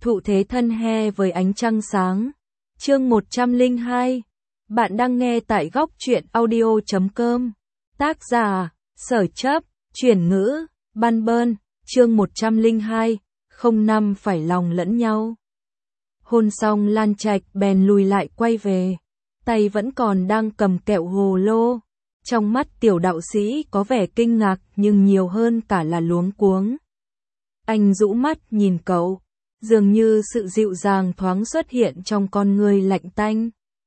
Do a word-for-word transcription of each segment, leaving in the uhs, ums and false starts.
Thụ thế thân he với ánh trăng sáng. Chương một trăm lẻ hai. Bạn đang nghe tại góc truyện audio chấm com. Tác giả: Sở Chấp, chuyển ngữ: Ban Bơn. Chương một trăm lẻ hai. Không năm phải lòng lẫn nhau. Hôn xong Lan Trạch bèn lùi lại quay về, tay vẫn còn đang cầm kẹo hồ lô. Trong mắt tiểu đạo sĩ có vẻ kinh ngạc nhưng nhiều hơn cả là luống cuống. Anh rũ mắt nhìn cậu, dường như sự dịu dàng thoáng xuất hiện trong con người lạnh tanh.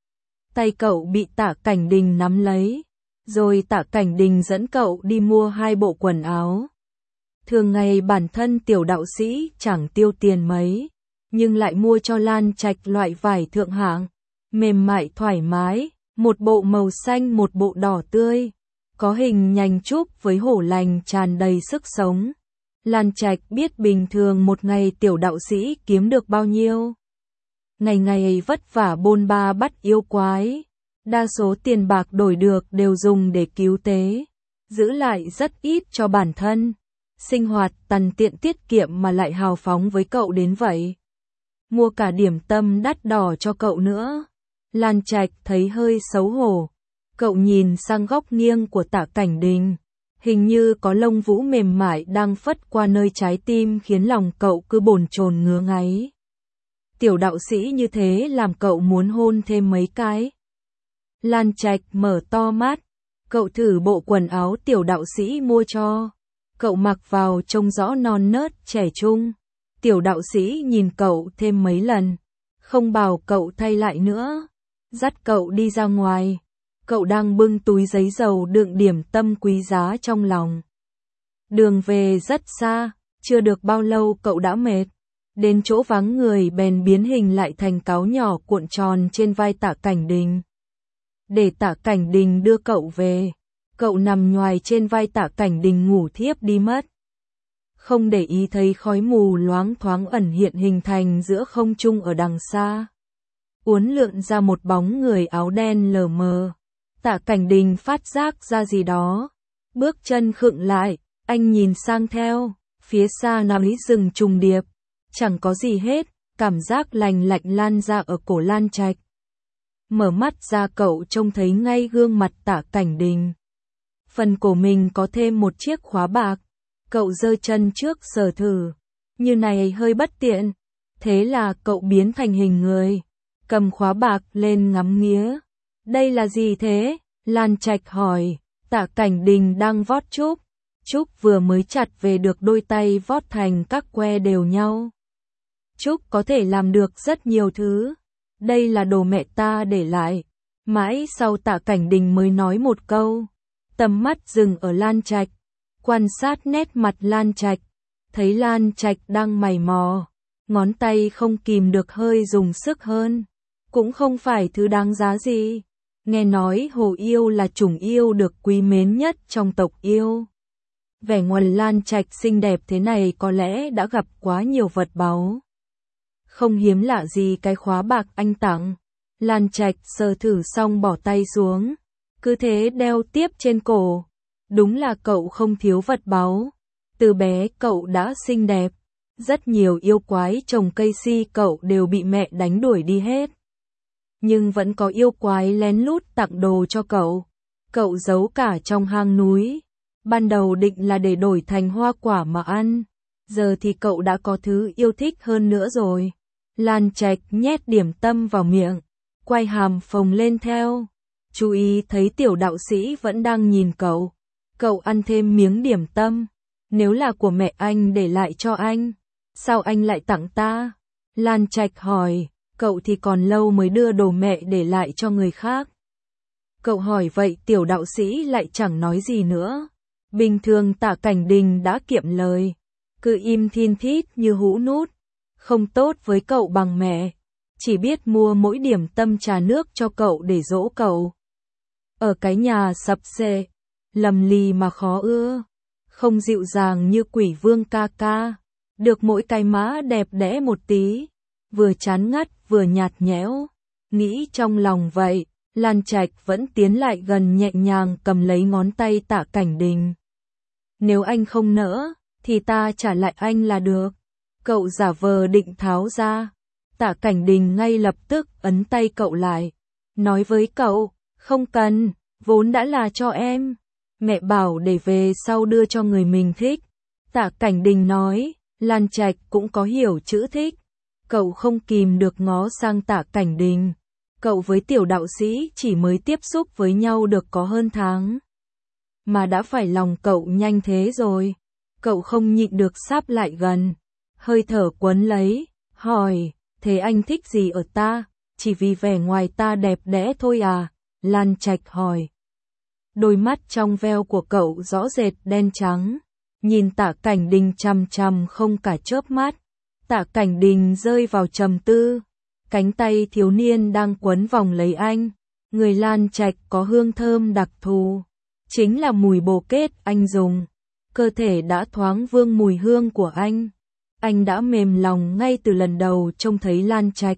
Tay cậu bị Tạ Cảnh Đình nắm lấy, rồi Tạ Cảnh Đình dẫn cậu đi mua hai bộ quần áo. Thường ngày bản thân tiểu đạo sĩ chẳng tiêu tiền mấy, nhưng lại mua cho Lan Trạch loại vải thượng hạng, mềm mại thoải mái, một bộ màu xanh một bộ đỏ tươi, có hình nhành trúc với hổ lành tràn đầy sức sống. Lan Trạch biết bình thường một ngày tiểu đạo sĩ kiếm được bao nhiêu. Ngày ngày vất vả bôn ba bắt yêu quái, đa số tiền bạc đổi được đều dùng để cứu tế, giữ lại rất ít cho bản thân. Sinh hoạt tằn tiện tiết kiệm mà lại hào phóng với cậu đến vậy. Mua cả điểm tâm đắt đỏ cho cậu nữa. Lan Trạch thấy hơi xấu hổ. Cậu nhìn sang góc nghiêng của Tạ Cảnh Đình. Hình như có lông vũ mềm mại đang phất qua nơi trái tim khiến lòng cậu cứ bồn chồn ngứa ngáy. Tiểu đạo sĩ như thế làm cậu muốn hôn thêm mấy cái. Lan Trạch mở to mắt. Cậu thử bộ quần áo tiểu đạo sĩ mua cho. Cậu mặc vào trông rõ non nớt trẻ trung. Tiểu đạo sĩ nhìn cậu thêm mấy lần, không bảo cậu thay lại nữa, dắt cậu đi ra ngoài. Cậu đang bưng túi giấy dầu đựng điểm tâm quý giá trong lòng. Đường về rất xa, chưa được bao lâu cậu đã mệt. Đến chỗ vắng người bèn biến hình lại thành cáo nhỏ cuộn tròn trên vai Tạ Cảnh Đình. Để Tạ Cảnh Đình đưa cậu về, cậu nằm nhoài trên vai Tạ Cảnh Đình ngủ thiếp đi mất. Không để ý thấy khói mù loáng thoáng ẩn hiện hình thành giữa không trung ở đằng xa. Uốn lượn ra một bóng người áo đen lờ mờ. Tạ Cảnh Đình phát giác ra gì đó. Bước chân khựng lại, anh nhìn sang theo, phía xa núi rừng trùng điệp. Chẳng có gì hết, cảm giác lành lạnh lan ra ở cổ Lan Trạch. Mở mắt ra cậu trông thấy ngay gương mặt Tạ Cảnh Đình. Phần cổ mình có thêm một chiếc khóa bạc. Cậu giơ chân trước sờ thử, như này hơi bất tiện. Thế là cậu biến thành hình người, cầm khóa bạc lên ngắm nghía. Đây là gì thế? Lan Trạch hỏi. Tạ Cảnh Đình đang vót trúc. Trúc vừa mới chặt về được đôi tay vót thành các que đều nhau. Trúc có thể làm được rất nhiều thứ. Đây là đồ mẹ ta để lại. Mãi sau Tạ Cảnh Đình mới nói một câu. Tầm mắt dừng ở Lan Trạch. Quan sát nét mặt Lan Trạch, thấy Lan Trạch đang mày mò, ngón tay không kìm được hơi dùng sức hơn. Cũng không phải thứ đáng giá gì. Nghe nói hồ yêu là chủng yêu được quý mến nhất trong tộc yêu. Vẻ ngoài Lan Trạch xinh đẹp thế này có lẽ đã gặp quá nhiều vật báu. Không hiếm lạ gì cái khóa bạc anh tặng. Lan Trạch sờ thử xong bỏ tay xuống, cứ thế đeo tiếp trên cổ. Đúng là cậu không thiếu vật báu. Từ bé cậu đã xinh đẹp. Rất nhiều yêu quái trồng cây si cậu đều bị mẹ đánh đuổi đi hết. Nhưng vẫn có yêu quái lén lút tặng đồ cho cậu. Cậu giấu cả trong hang núi. Ban đầu định là để đổi thành hoa quả mà ăn. Giờ thì cậu đã có thứ yêu thích hơn nữa rồi. Lan Trạch nhét điểm tâm vào miệng, quay hàm phồng lên theo. Chú ý thấy tiểu đạo sĩ vẫn đang nhìn cậu. Cậu ăn thêm miếng điểm tâm. Nếu là của mẹ anh để lại cho anh, sao anh lại tặng ta? Lan Trạch hỏi. Cậu thì còn lâu mới đưa đồ mẹ để lại cho người khác. Cậu hỏi vậy tiểu đạo sĩ lại chẳng nói gì nữa. Bình thường Tạ Cảnh Đình đã kiệm lời, cứ im thin thít như hũ nút. Không tốt với cậu bằng mẹ. Chỉ biết mua mỗi điểm tâm trà nước cho cậu để dỗ cậu. Ở cái nhà sập xệ, lầm lì mà khó ưa, không dịu dàng như Quỷ Vương ca ca, được mỗi cái má đẹp đẽ một tí, vừa chán ngắt vừa nhạt nhẽo. Nghĩ trong lòng vậy, Lan Trạch vẫn tiến lại gần nhẹ nhàng cầm lấy ngón tay Tạ Cảnh Đình. Nếu anh không nỡ, thì ta trả lại anh là được. Cậu giả vờ định tháo ra. Tạ Cảnh Đình ngay lập tức ấn tay cậu lại. Nói với cậu, không cần, vốn đã là cho em. Mẹ bảo để về sau đưa cho người mình thích. Tạ Cảnh Đình nói, Lan Trạch cũng có hiểu chữ thích. Cậu không kìm được ngó sang Tạ Cảnh Đình. Cậu với tiểu đạo sĩ chỉ mới tiếp xúc với nhau được có hơn tháng. Mà đã phải lòng cậu nhanh thế rồi. Cậu không nhịn được sáp lại gần. Hơi thở quấn lấy, hỏi, thế anh thích gì ở ta? Chỉ vì vẻ ngoài ta đẹp đẽ thôi à? Lan Trạch hỏi. Đôi mắt trong veo của cậu rõ rệt đen trắng. Nhìn Tạ Cảnh Đình chằm chằm không cả chớp mắt. Tạ Cảnh Đình rơi vào trầm tư. Cánh tay thiếu niên đang quấn vòng lấy anh. Người Lan Trạch có hương thơm đặc thù. Chính là mùi bồ kết anh dùng. Cơ thể đã thoáng vương mùi hương của anh. Anh đã mềm lòng ngay từ lần đầu trông thấy Lan Trạch.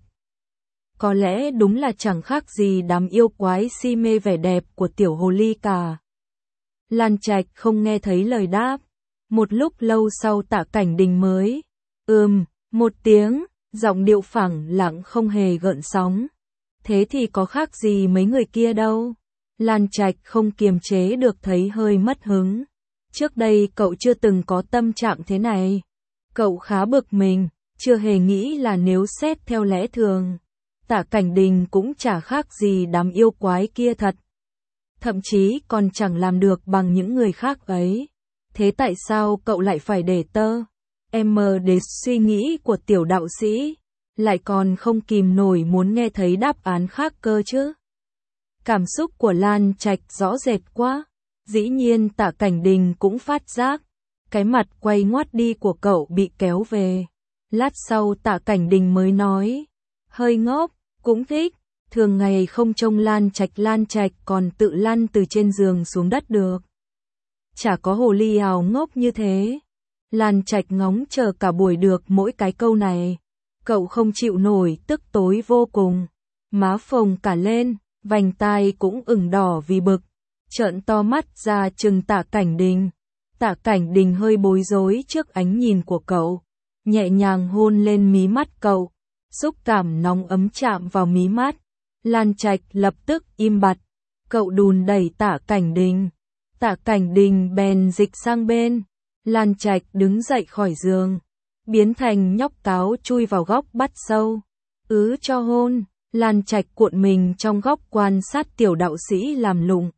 Có lẽ đúng là chẳng khác gì đám yêu quái si mê vẻ đẹp của tiểu hồ ly cả. Lan Trạch không nghe thấy lời đáp. Một lúc lâu sau Tạ Cảnh Đình mới ừm, một tiếng, giọng điệu phẳng lặng không hề gợn sóng. Thế thì có khác gì mấy người kia đâu. Lan Trạch không kiềm chế được thấy hơi mất hứng. Trước đây cậu chưa từng có tâm trạng thế này. Cậu khá bực mình, chưa hề nghĩ là nếu xét theo lẽ thường, Tạ Cảnh Đình cũng chả khác gì đám yêu quái kia thật. Thậm chí còn chẳng làm được bằng những người khác ấy. Thế tại sao cậu lại phải để tơ? Em mờ để suy nghĩ của tiểu đạo sĩ, lại còn không kìm nổi muốn nghe thấy đáp án khác cơ chứ. Cảm xúc của Lan Trạch rõ rệt quá. Dĩ nhiên Tạ Cảnh Đình cũng phát giác. Cái mặt quay ngoắt đi của cậu bị kéo về. Lát sau Tạ Cảnh Đình mới nói. Hơi ngốc, cũng thích. Thường ngày không trông Lan Trạch Lan Trạch còn tự lăn từ trên giường xuống đất được. Chả có hồ ly ào ngốc như thế. Lan Trạch ngóng chờ cả buổi được mỗi cái câu này. Cậu không chịu nổi tức tối vô cùng. Má phồng cả lên, vành tai cũng ửng đỏ vì bực. Trợn to mắt ra trừng Tạ Cảnh Đình. Tạ Cảnh Đình hơi bối rối trước ánh nhìn của cậu. Nhẹ nhàng hôn lên mí mắt cậu. Xúc cảm nóng ấm chạm vào mí mắt. Lan Trạch lập tức im bặt. Cậu đùn đẩy Tạ Cảnh Đình. Tạ Cảnh Đình bèn dịch sang bên. Lan Trạch đứng dậy khỏi giường. Biến thành nhóc cáo chui vào góc bắt sâu. Ứ cho hôn. Lan Trạch cuộn mình trong góc quan sát tiểu đạo sĩ làm lụng.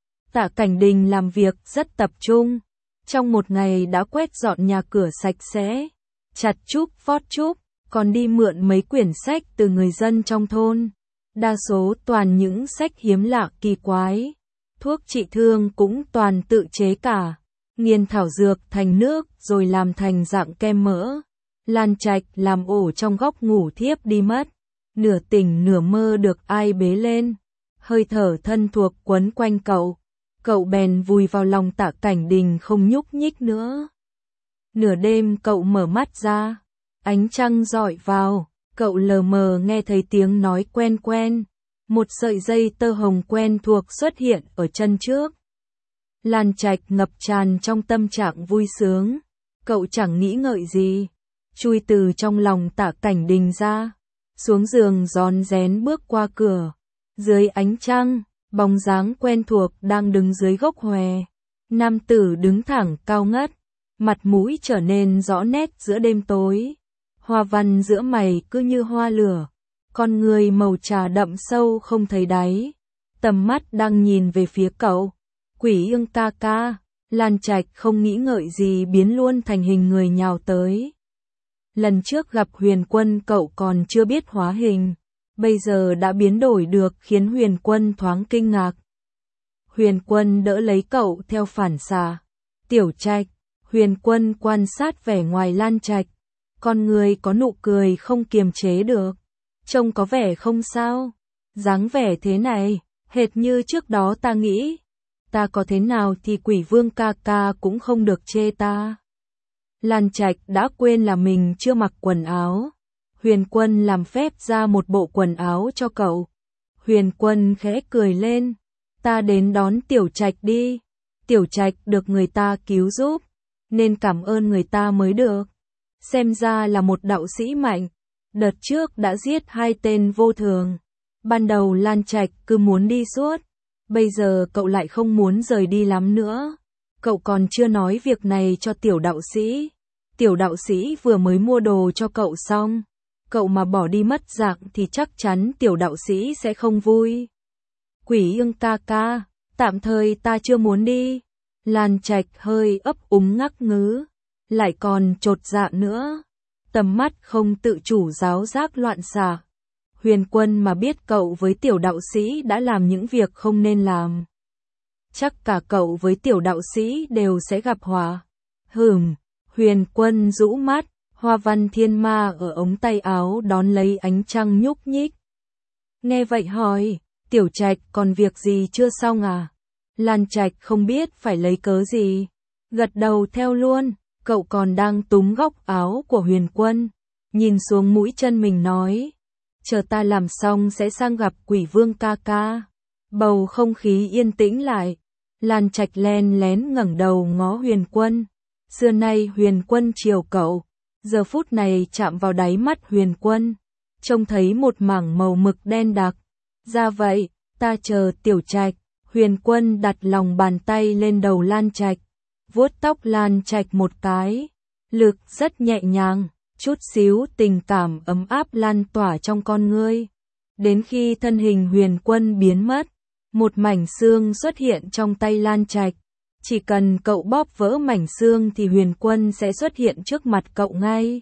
Tạ Cảnh Đình làm việc rất tập trung. Trong một ngày đã quét dọn nhà cửa sạch sẽ. Chặt chúp phót chúp. Còn đi mượn mấy quyển sách từ người dân trong thôn. Đa số toàn những sách hiếm lạ kỳ quái. Thuốc trị thương cũng toàn tự chế cả. Nghiền thảo dược thành nước rồi làm thành dạng kem mỡ. Lan Trạch làm ổ trong góc ngủ thiếp đi mất. Nửa tỉnh nửa mơ được ai bế lên. Hơi thở thân thuộc quấn quanh cậu. Cậu bèn vùi vào lòng Tạ Cảnh Đình không nhúc nhích nữa. Nửa đêm cậu mở mắt ra. Ánh trăng rọi vào. Cậu lờ mờ nghe thấy tiếng nói quen quen. Một sợi dây tơ hồng quen thuộc xuất hiện ở chân trước. Lan Trạch ngập tràn trong tâm trạng vui sướng. Cậu chẳng nghĩ ngợi gì. Chui từ trong lòng Tạ Cảnh Đình ra. Xuống giường rón rén bước qua cửa. Dưới ánh trăng, bóng dáng quen thuộc đang đứng dưới gốc hòe. Nam tử đứng thẳng cao ngất. Mặt mũi trở nên rõ nét giữa đêm tối. Hoa văn giữa mày cứ như hoa lửa. Con người màu trà đậm sâu không thấy đáy. Tầm mắt đang nhìn về phía cậu. Quỷ ương ca ca. Lan Trạch không nghĩ ngợi gì biến luôn thành hình người nhào tới. Lần trước gặp Huyền Quân cậu còn chưa biết hóa hình. Bây giờ đã biến đổi được khiến Huyền Quân thoáng kinh ngạc. Huyền Quân đỡ lấy cậu theo phản xạ. Tiểu Trạch. Huyền Quân quan sát vẻ ngoài Lan Trạch. Con người có nụ cười không kiềm chế được. Trông có vẻ không sao. Dáng vẻ thế này, hệt như trước đó ta nghĩ. Ta có thế nào thì Quỷ Vương ca ca cũng không được chê ta. Lan Trạch đã quên là mình chưa mặc quần áo. Huyền Quân làm phép ra một bộ quần áo cho cậu. Huyền Quân khẽ cười lên. Ta đến đón Tiểu Trạch đi. Tiểu Trạch được người ta cứu giúp, nên cảm ơn người ta mới được. xem ra là một đạo sĩ mạnh, đợt trước đã giết hai tên vô thường. Ban đầu Lan Trạch cứ muốn đi suốt, bây giờ cậu lại không muốn rời đi lắm nữa. Cậu còn chưa nói việc này cho tiểu đạo sĩ. Tiểu đạo sĩ vừa mới mua đồ cho cậu xong. Cậu mà bỏ đi mất dạng thì chắc chắn tiểu đạo sĩ sẽ không vui. Quỷ Ưng ca ca, tạm thời ta chưa muốn đi. Lan Trạch hơi ấp úng ngắc ngứ, lại còn chột dạ nữa. Tầm mắt không tự chủ giáo giác loạn xạ. Huyền Quân mà biết cậu với tiểu đạo sĩ đã làm những việc không nên làm. Chắc cả cậu với tiểu đạo sĩ đều sẽ gặp họa. Hừm, Huyền Quân rũ mắt, hoa văn thiên ma ở ống tay áo đón lấy ánh trăng nhúc nhích. Nghe vậy hỏi, Tiểu Trạch còn việc gì chưa xong à? Lan Trạch không biết phải lấy cớ gì. Gật đầu theo luôn, cậu còn đang túm góc áo của Huyền Quân. Nhìn xuống mũi chân mình nói, chờ ta làm xong sẽ sang gặp Quỷ Vương ca ca. Bầu không khí yên tĩnh lại. Lan Trạch len lén ngẩng đầu ngó Huyền Quân. Xưa nay Huyền Quân chiều cậu, giờ phút này chạm vào đáy mắt Huyền Quân, trông thấy một mảng màu mực đen đặc. Ra vậy, ta chờ Tiểu Trạch. Huyền Quân đặt lòng bàn tay lên đầu Lan Trạch, vuốt tóc Lan Trạch một cái, lực rất nhẹ nhàng, chút xíu tình cảm ấm áp lan tỏa trong con ngươi. Đến khi thân hình Huyền Quân biến mất, một mảnh xương xuất hiện trong tay Lan Trạch. Chỉ cần cậu bóp vỡ mảnh xương thì Huyền Quân sẽ xuất hiện trước mặt cậu ngay.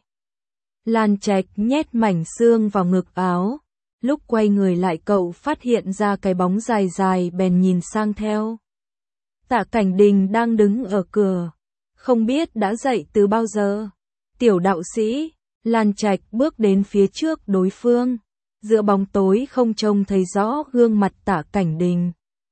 Lan Trạch nhét mảnh xương vào ngực áo. Lúc quay người lại cậu phát hiện ra cái bóng dài dài bèn nhìn sang theo. Tạ Cảnh Đình đang đứng ở cửa, không biết đã dậy từ bao giờ. Tiểu đạo sĩ, Lan Trạch bước đến phía trước đối phương, giữa bóng tối không trông thấy rõ gương mặt Tạ Cảnh Đình.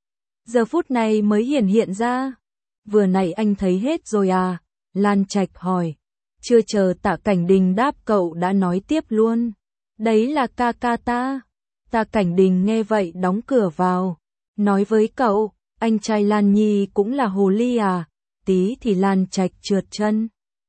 Giờ phút này mới hiển hiện ra. Vừa nãy anh thấy hết rồi à? Lan Trạch hỏi. Chưa chờ Tạ Cảnh Đình đáp cậu đã nói tiếp luôn. Đấy là ca ca ta. Tạ Cảnh Đình nghe vậy đóng cửa vào. Nói với cậu, anh trai Lan Nhi cũng là hồ ly à? Tí thì Lan Trạch trượt chân.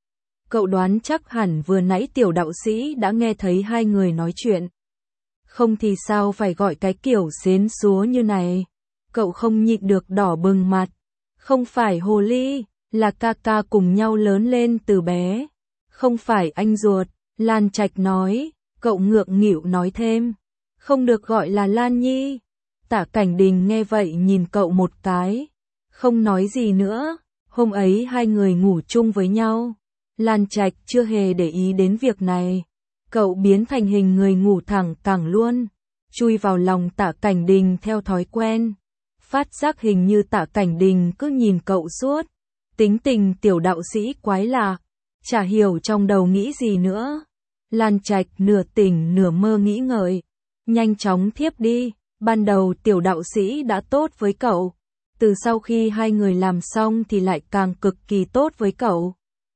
Cậu đoán chắc hẳn vừa nãy tiểu đạo sĩ đã nghe thấy hai người nói chuyện. Không thì sao phải gọi cái kiểu xến xúa như này. Cậu không nhịn được đỏ bừng mặt. Không phải hồ ly, là ca ca cùng nhau lớn lên từ bé. Không phải anh ruột, Lan Trạch nói. Cậu ngượng nghịu nói thêm. Không được gọi là Lan Nhi. Tạ Cảnh Đình nghe vậy nhìn cậu một cái. Không nói gì nữa. Hôm ấy hai người ngủ chung với nhau. Lan Trạch chưa hề để ý đến việc này. Cậu biến thành hình người ngủ thẳng cẳng luôn. Chui vào lòng Tạ Cảnh Đình theo thói quen. Phát giác hình như Tạ Cảnh Đình cứ nhìn cậu suốt. Tính tình tiểu đạo sĩ quái lạ. Chả hiểu trong đầu nghĩ gì nữa. Lan Trạch nửa tỉnh nửa mơ nghĩ ngợi. Nhanh chóng thiếp đi. Ban đầu tiểu đạo sĩ đã tốt với cậu. Từ sau khi hai người làm xong thì lại càng cực kỳ tốt với cậu.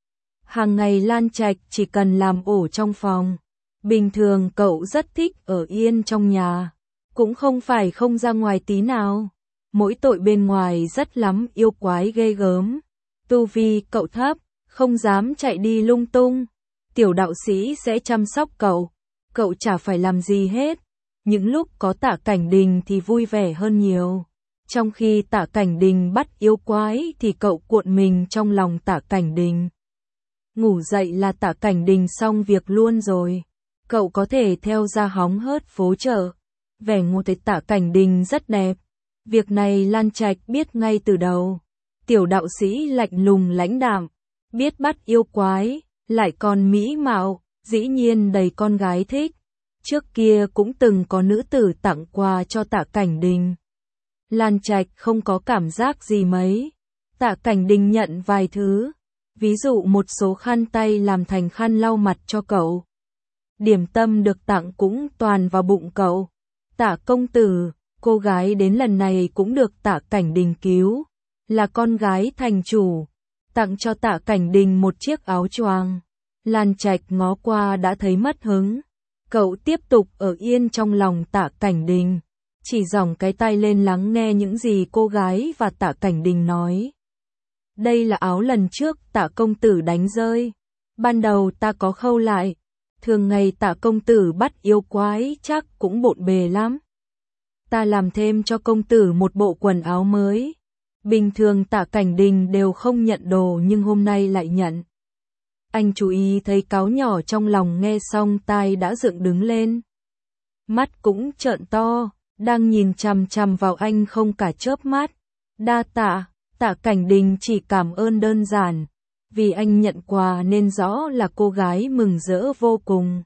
Hàng ngày Lan Trạch chỉ cần làm ổ trong phòng. Bình thường cậu rất thích ở yên trong nhà. Cũng không phải không ra ngoài tí nào. Mỗi tội bên ngoài rất lắm yêu quái ghê gớm. Tu vi cậu thấp, không dám chạy đi lung tung. Tiểu đạo sĩ sẽ chăm sóc cậu. Cậu chả phải làm gì hết. Những lúc có Tạ Cảnh Đình thì vui vẻ hơn nhiều. Trong khi Tạ Cảnh Đình bắt yêu quái thì cậu cuộn mình trong lòng Tạ Cảnh Đình. Ngủ dậy là Tạ Cảnh Đình xong việc luôn rồi. Cậu có thể theo ra hóng hớt phố chợ. Vẻ ngô thấy Tạ Cảnh Đình rất đẹp. Việc này Lan Trạch biết ngay từ đầu. Tiểu đạo sĩ lạnh lùng lãnh đạm, biết bắt yêu quái, lại còn mỹ mạo, dĩ nhiên đầy con gái thích. Trước kia cũng từng có nữ tử tặng quà cho Tạ Cảnh Đình. Lan Trạch không có cảm giác gì mấy. Tạ Cảnh Đình nhận vài thứ, ví dụ một số khăn tay làm thành khăn lau mặt cho cậu. Điểm tâm được tặng cũng toàn vào bụng cậu. Tạ công tử, cô gái đến lần này cũng được Tạ Cảnh Đình cứu, là con gái thành chủ, tặng cho Tạ Cảnh Đình một chiếc áo choàng. Lan Trạch ngó qua đã thấy mất hứng. Cậu tiếp tục ở yên trong lòng Tạ Cảnh Đình, chỉ giỏng cái tai lên lắng nghe những gì cô gái và Tạ Cảnh Đình nói. Đây là áo lần trước Tạ công tử đánh rơi. Ban đầu ta có khâu lại, thường ngày Tạ công tử bắt yêu quái chắc cũng bộn bề lắm. Ta làm thêm cho công tử một bộ quần áo mới. Bình thường Tạ Cảnh Đình đều không nhận đồ nhưng hôm nay lại nhận. Anh chú ý thấy cáo nhỏ trong lòng nghe xong tai đã dựng đứng lên. Mắt cũng trợn to, đang nhìn chằm chằm vào anh không cả chớp mắt. Đa tạ, Tạ Cảnh Đình chỉ cảm ơn đơn giản. Vì anh nhận quà nên rõ là cô gái mừng rỡ vô cùng.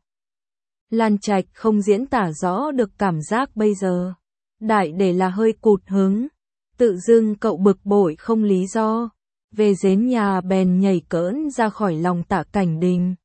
Lan Trạch không diễn tả rõ được cảm giác bây giờ. Đại để là hơi cụt hứng. Tự dưng cậu bực bội không lý do. Về đến nhà bèn nhảy cỡn ra khỏi lòng Tạ Cảnh Đình.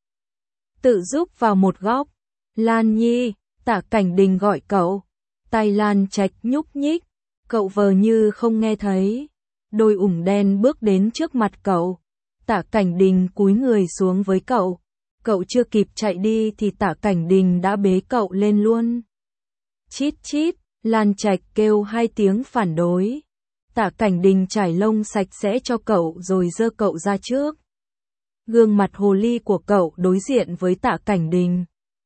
Tự giúp vào một góc. Lan Nhi, Tạ Cảnh Đình gọi cậu. Tay Lan Trạch nhúc nhích. Cậu vờ như không nghe thấy. Đôi ủng đen bước đến trước mặt cậu. Tạ Cảnh Đình cúi người xuống với cậu. Cậu chưa kịp chạy đi thì Tạ Cảnh Đình đã bế cậu lên luôn. Chít chít, Lan Trạch kêu hai tiếng phản đối. Tạ Cảnh Đình trải lông sạch sẽ cho cậu rồi giơ cậu ra trước. Gương mặt hồ ly của cậu đối diện với Tạ Cảnh Đình.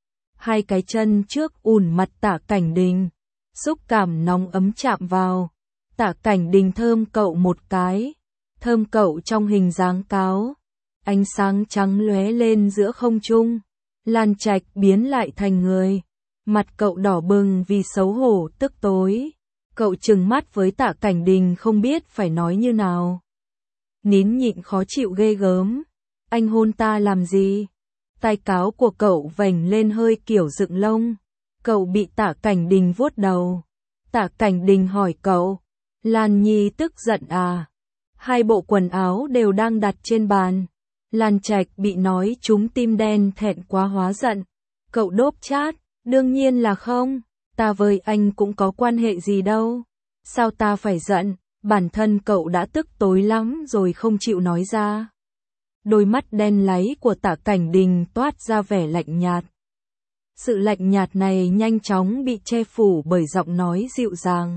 Hai cái chân trước ùn mặt Tạ Cảnh Đình. Xúc cảm nóng ấm chạm vào. Tạ Cảnh Đình thơm cậu một cái. Thơm cậu trong hình dáng cáo. Ánh sáng trắng lóe lên giữa không trung. Lan Trạch biến lại thành người. Mặt cậu đỏ bừng vì xấu hổ tức tối. Cậu trừng mắt với Tạ Cảnh Đình không biết phải nói như nào. Nín nhịn khó chịu ghê gớm. Anh hôn ta làm gì? Tai cáo của cậu vành lên hơi kiểu dựng lông. Cậu bị Tạ Cảnh Đình vuốt đầu. Tạ Cảnh Đình hỏi cậu. Lan Nhi tức giận à? Hai bộ quần áo đều đang đặt trên bàn. Lan Trạch bị nói trúng tim đen thẹn quá hóa giận. Cậu đốp chát, đương nhiên là không. Ta với anh cũng có quan hệ gì đâu. Sao ta phải giận? Bản thân cậu đã tức tối lắm rồi không chịu nói ra. Đôi mắt đen láy của Tạ Cảnh Đình toát ra vẻ lạnh nhạt. Sự lạnh nhạt này nhanh chóng bị che phủ bởi giọng nói dịu dàng.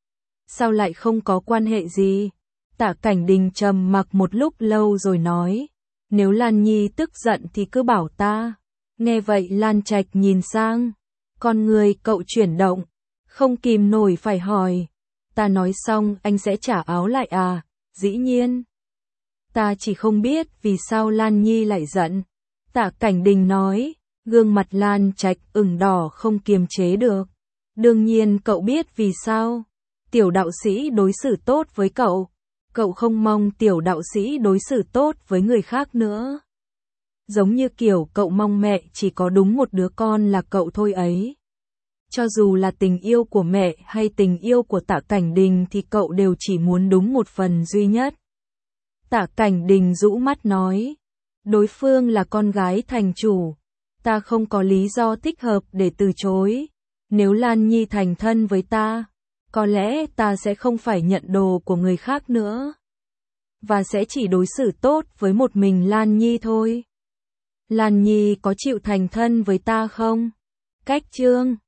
Sao lại không có quan hệ gì? Tạ Cảnh Đình trầm mặc một lúc lâu rồi nói. Nếu Lan Nhi tức giận thì cứ bảo ta. Nghe vậy Lan Trạch nhìn sang. Con người cậu chuyển động. Không kìm nổi phải hỏi. Ta nói xong anh sẽ trả áo lại à? Dĩ nhiên. Ta chỉ không biết vì sao Lan Nhi lại giận. Tạ Cảnh Đình nói. Gương mặt Lan Trạch ửng đỏ không kiềm chế được. Đương nhiên cậu biết vì sao. Tiểu đạo sĩ đối xử tốt với cậu. Cậu không mong tiểu đạo sĩ đối xử tốt với người khác nữa. Giống như kiểu cậu mong mẹ chỉ có đúng một đứa con là cậu thôi ấy. Cho dù là tình yêu của mẹ hay tình yêu của Tạ Cảnh Đình thì cậu đều chỉ muốn đúng một phần duy nhất. Tạ Cảnh Đình rũ mắt nói. Đối phương là con gái thành chủ. Ta không có lý do thích hợp để từ chối. Nếu Lan Nhi thành thân với ta, có lẽ ta sẽ không phải nhận đồ của người khác nữa. Và sẽ chỉ đối xử tốt với một mình Lan Nhi thôi. Lan Nhi có chịu thành thân với ta không? Cách chương